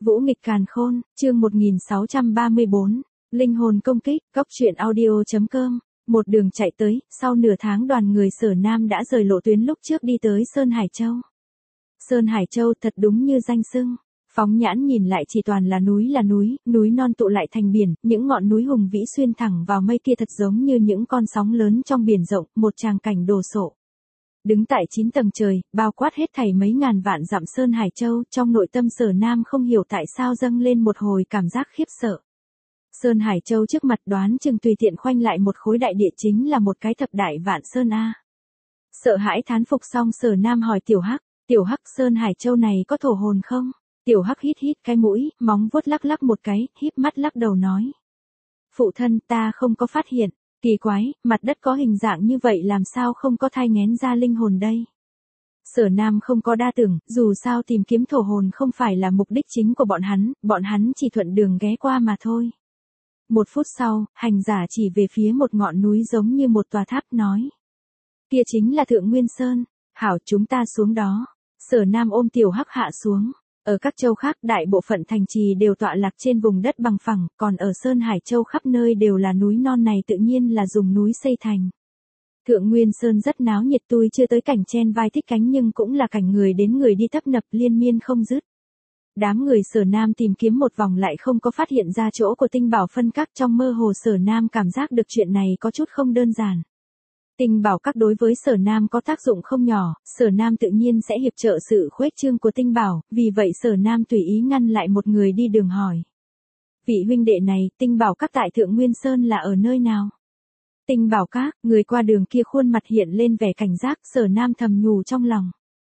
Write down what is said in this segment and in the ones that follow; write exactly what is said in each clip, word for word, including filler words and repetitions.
Vũ nghịch càn khôn, chương một nghìn sáu trăm ba mươi bốn, linh hồn công kích, góc truyện audio.com, một đường chạy tới, sau nửa tháng đoàn người Sở Nam đã rời lộ tuyến lúc trước đi tới Sơn Hải Châu. Sơn Hải Châu thật đúng như danh xưng, phóng nhãn nhìn lại chỉ toàn là núi là núi, núi non tụ lại thành biển, những ngọn núi hùng vĩ xuyên thẳng vào mây kia thật giống như những con sóng lớn trong biển rộng, một tràng cảnh đồ sộ. Đứng tại chín tầng trời, bao quát hết thảy mấy ngàn vạn dặm Sơn Hải Châu, trong nội tâm Sở Nam không hiểu tại sao dâng lên một hồi cảm giác khiếp sợ. Sơn Hải Châu trước mặt đoán chừng tùy tiện khoanh lại một khối đại địa chính là một cái thập đại vạn Sơn A. Sợ hãi thán phục xong Sở Nam hỏi Tiểu Hắc, Tiểu Hắc Sơn Hải Châu này có thổ hồn không? Tiểu Hắc hít hít cái mũi, móng vuốt lắc lắc một cái, híp mắt lắc đầu nói. Phụ thân ta không có phát hiện. Kỳ quái, mặt đất có hình dạng như vậy làm sao không có thai nghén ra linh hồn đây? Sở Nam không có đa tưởng, dù sao tìm kiếm thổ hồn không phải là mục đích chính của bọn hắn, bọn hắn chỉ thuận đường ghé qua mà thôi. Một phút sau, hành giả chỉ về phía một ngọn núi giống như một tòa tháp nói. Kia chính là Thượng Nguyên Sơn, hảo chúng ta xuống đó. Sở Nam ôm Tiểu Hắc hạ xuống. Ở các châu khác đại bộ phận thành trì đều tọa lạc trên vùng đất bằng phẳng, còn ở Sơn Hải Châu khắp nơi đều là núi non này tự nhiên là dùng núi xây thành. Thượng Nguyên Sơn rất náo nhiệt tuy chưa tới cảnh chen vai thích cánh nhưng cũng là cảnh người đến người đi tấp nập liên miên không dứt. Đám người Sở Nam tìm kiếm một vòng lại không có phát hiện ra chỗ của tinh bảo phân các trong mơ hồ Sở Nam cảm giác được chuyện này có chút không đơn giản. Tinh bảo các đối với Sở Nam có tác dụng không nhỏ, Sở Nam tự nhiên sẽ hiệp trợ sự khuếch trương của tinh bảo, vì vậy Sở Nam tùy ý ngăn lại một người đi đường hỏi. Vị huynh đệ này, tinh bảo các tại Thượng Nguyên Sơn là ở nơi nào? Tinh bảo các, người qua đường kia khuôn mặt hiện lên vẻ cảnh giác, Sở Nam thầm nhủ trong lòng.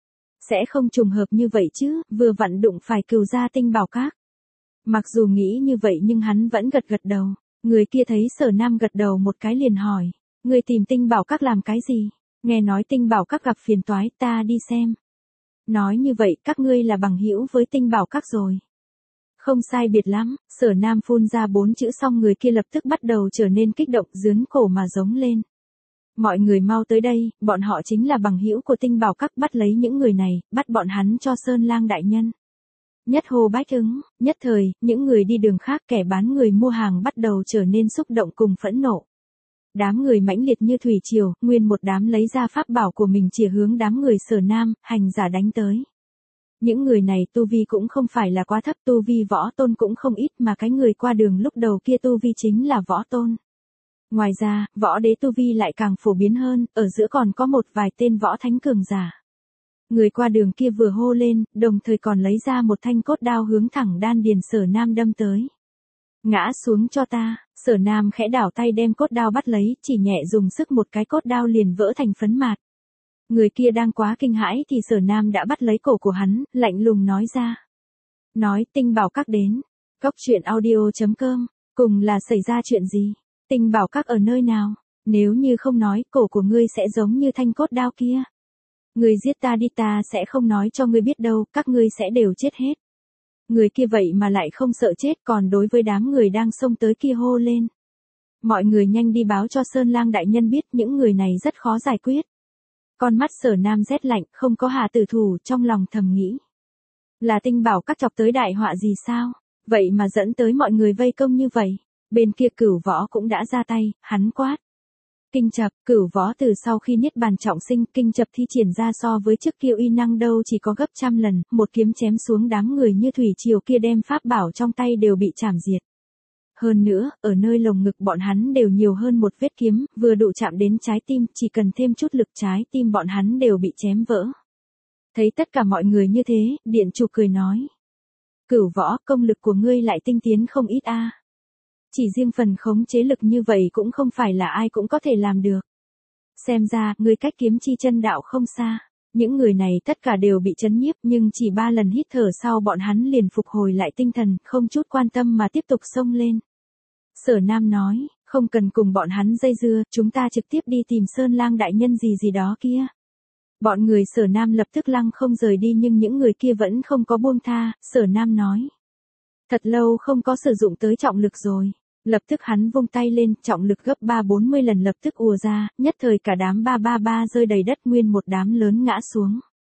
Sẽ không trùng hợp như vậy chứ, vừa vặn đụng phải cừu gia tinh bảo các. Mặc dù nghĩ như vậy nhưng hắn vẫn gật gật đầu, người kia thấy Sở Nam gật đầu một cái liền hỏi. Người tìm tinh bảo các làm cái gì? Nghe nói tinh bảo các gặp phiền toái, ta đi xem. Nói như vậy các ngươi là bằng hữu với tinh bảo các rồi. Không sai biệt lắm, Sở Nam phun ra bốn chữ xong người kia lập tức bắt đầu trở nên kích động dướn cổ mà giống lên. Mọi người mau tới đây, bọn họ chính là bằng hữu của tinh bảo các bắt lấy những người này, bắt bọn hắn cho Sơn Lang đại nhân. Nhất hô bách ứng, nhất thời, những người đi đường khác kẻ bán người mua hàng bắt đầu trở nên xúc động cùng phẫn nộ. Đám người mãnh liệt như thủy triều, nguyên một đám lấy ra pháp bảo của mình chỉ hướng đám người Sở Nam, hành giả đánh tới. Những người này tu vi cũng không phải là quá thấp, tu vi võ tôn cũng không ít mà cái người qua đường lúc đầu kia tu vi chính là võ tôn. Ngoài ra, võ đế tu vi lại càng phổ biến hơn, ở giữa còn có một vài tên võ thánh cường giả. Người qua đường kia vừa hô lên, đồng thời còn lấy ra một thanh cốt đao hướng thẳng đan điền Sở Nam đâm tới. Ngã xuống cho ta, Sở Nam khẽ đảo tay đem cốt đao bắt lấy, chỉ nhẹ dùng sức một cái cốt đao liền vỡ thành phấn mạt. Người kia đang quá kinh hãi thì Sở Nam đã bắt lấy cổ của hắn, lạnh lùng nói ra. Nói tinh bảo các đến, góc truyện audio.com, cùng là xảy ra chuyện gì? Tinh bảo các ở nơi nào? Nếu như không nói, cổ của ngươi sẽ giống như thanh cốt đao kia. Ngươi giết ta đi ta sẽ không nói cho ngươi biết đâu, các ngươi sẽ đều chết hết. Người kia vậy mà lại không sợ chết còn đối với đám người đang xông tới kia hô lên. Mọi người nhanh đi báo cho Sơn Lang đại nhân biết những người này rất khó giải quyết. Con mắt Sở Nam rét lạnh không có hạ tử thủ trong lòng thầm nghĩ. Là tinh bảo các chọc tới đại họa gì sao? Vậy mà dẫn tới mọi người vây công như vậy. Bên kia Cửu Võ cũng đã ra tay, hắn quát. Kinh Chập, Cửu Võ từ sau khi niết bàn trọng sinh, Kinh Chập thi triển ra so với trước kia uy năng đâu chỉ có gấp trăm lần, một kiếm chém xuống đám người như thủy triều kia đem pháp bảo trong tay đều bị chảm diệt. Hơn nữa, ở nơi lồng ngực bọn hắn đều nhiều hơn một vết kiếm, vừa đủ chạm đến trái tim, chỉ cần thêm chút lực trái tim bọn hắn đều bị chém vỡ. Thấy tất cả mọi người như thế, Điện Chủ cười nói. Cửu Võ, công lực của ngươi lại tinh tiến không ít a. Chỉ riêng phần khống chế lực như vậy cũng không phải là ai cũng có thể làm được. Xem ra, ngươi cách kiếm chi chân đạo không xa. Những người này tất cả đều bị chấn nhiếp nhưng chỉ ba lần hít thở sau bọn hắn liền phục hồi lại tinh thần, không chút quan tâm mà tiếp tục xông lên. Sở Nam nói, không cần cùng bọn hắn dây dưa, chúng ta trực tiếp đi tìm Sơn Lang đại nhân gì gì đó kia. Bọn người Sở Nam lập tức lăng không rời đi nhưng những người kia vẫn không có buông tha, Sở Nam nói. Thật lâu không có sử dụng tới trọng lực rồi. Lập tức hắn vung tay lên, trọng lực gấp ba bốn mươi lần lập tức ùa ra, nhất thời cả đám ba ba ba rơi đầy đất nguyên một đám lớn ngã xuống.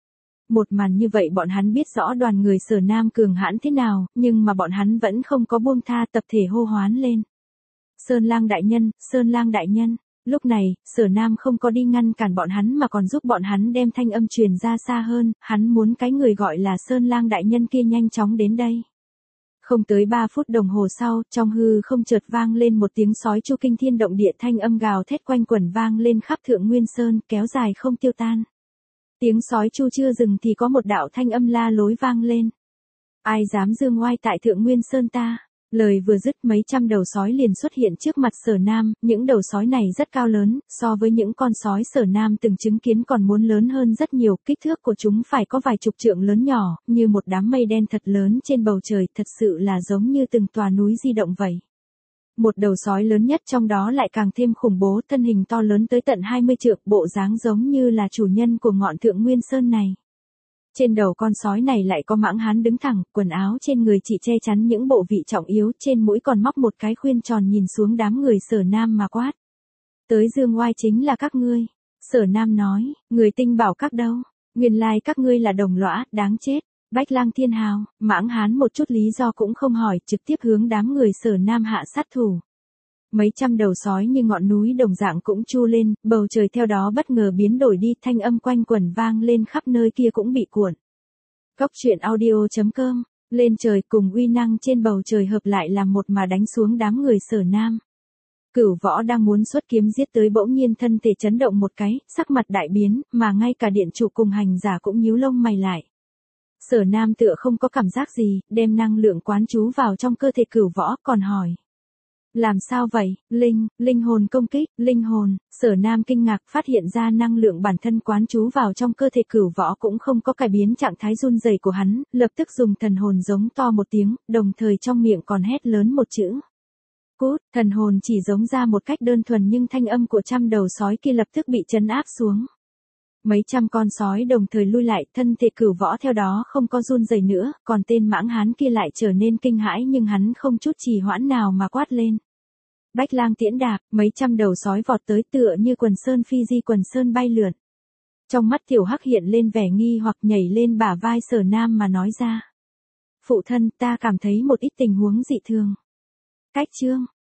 Một màn như vậy bọn hắn biết rõ đoàn người Sở Nam cường hãn thế nào, nhưng mà bọn hắn vẫn không có buông tha, tập thể hô hoán lên. Sơn Lang đại nhân, Sơn Lang đại nhân. Lúc này, Sở Nam không có đi ngăn cản bọn hắn mà còn giúp bọn hắn đem thanh âm truyền ra xa hơn, hắn muốn cái người gọi là Sơn Lang đại nhân kia nhanh chóng đến đây. Không tới ba phút đồng hồ sau, trong hư không chợt vang lên một tiếng sói chu kinh thiên động địa, thanh âm gào thét quanh quẩn vang lên khắp Thượng Nguyên Sơn, kéo dài không tiêu tan. Tiếng sói chu chưa dừng thì có một đạo thanh âm la lối vang lên. Ai dám dương oai tại Thượng Nguyên Sơn ta? Lời vừa dứt mấy trăm đầu sói liền xuất hiện trước mặt Sở Nam, những đầu sói này rất cao lớn, so với những con sói Sở Nam từng chứng kiến còn muốn lớn hơn rất nhiều, kích thước của chúng phải có vài chục trượng lớn nhỏ, như một đám mây đen thật lớn trên bầu trời, thật sự là giống như từng tòa núi di động vậy. Một đầu sói lớn nhất trong đó lại càng thêm khủng bố, thân hình to lớn tới tận hai mươi trượng, bộ dáng giống như là chủ nhân của ngọn Thượng Nguyên Sơn này. Trên đầu con sói này lại có mãng hán đứng thẳng, quần áo trên người chỉ che chắn những bộ vị trọng yếu, trên mũi còn móc một cái khuyên tròn nhìn xuống đám người Sở Nam mà quát. Tới dương oai chính là các ngươi. Sở Nam nói, người tinh bảo các đâu, nguyên lai các ngươi là đồng lõa, đáng chết. Bách Lang Thiên Hào, mãng hán một chút lý do cũng không hỏi, trực tiếp hướng đám người Sở Nam hạ sát thủ. Mấy trăm đầu sói như ngọn núi đồng dạng cũng chu lên, bầu trời theo đó bất ngờ biến đổi đi, thanh âm quanh quẩn vang lên khắp nơi kia cũng bị cuộn. Cốc truyện audio chấm com, lên trời cùng uy năng trên bầu trời hợp lại làm một mà đánh xuống đám người Sở Nam. Cửu Võ đang muốn xuất kiếm giết tới bỗng nhiên thân thể chấn động một cái, sắc mặt đại biến, mà ngay cả điện chủ cùng hành giả cũng nhíu lông mày lại. Sở Nam tựa không có cảm giác gì, đem năng lượng quán trú vào trong cơ thể Cửu Võ, còn hỏi. Làm sao vậy, linh, linh hồn công kích, linh hồn, Sở Nam kinh ngạc phát hiện ra năng lượng bản thân quán trú vào trong cơ thể Cửu Võ cũng không có cải biến trạng thái run rẩy của hắn, lập tức dùng thần hồn giống to một tiếng, đồng thời trong miệng còn hét lớn một chữ. Cút, thần hồn chỉ giống ra một cách đơn thuần nhưng thanh âm của trăm đầu sói kia lập tức bị trấn áp xuống. Mấy trăm con sói đồng thời lui lại, thân thể Cửu Võ theo đó không có run rẩy nữa, còn tên mãng hán kia lại trở nên kinh hãi nhưng hắn không chút trì hoãn nào mà quát lên. Bách Lang tiễn đạp, mấy trăm đầu sói vọt tới tựa như quần sơn phi di quần sơn bay lượn. Trong mắt Tiểu Hắc hiện lên vẻ nghi hoặc, nhảy lên bả vai Sở Nam mà nói ra. Phụ thân, ta cảm thấy một ít tình huống dị thường. Cách chương,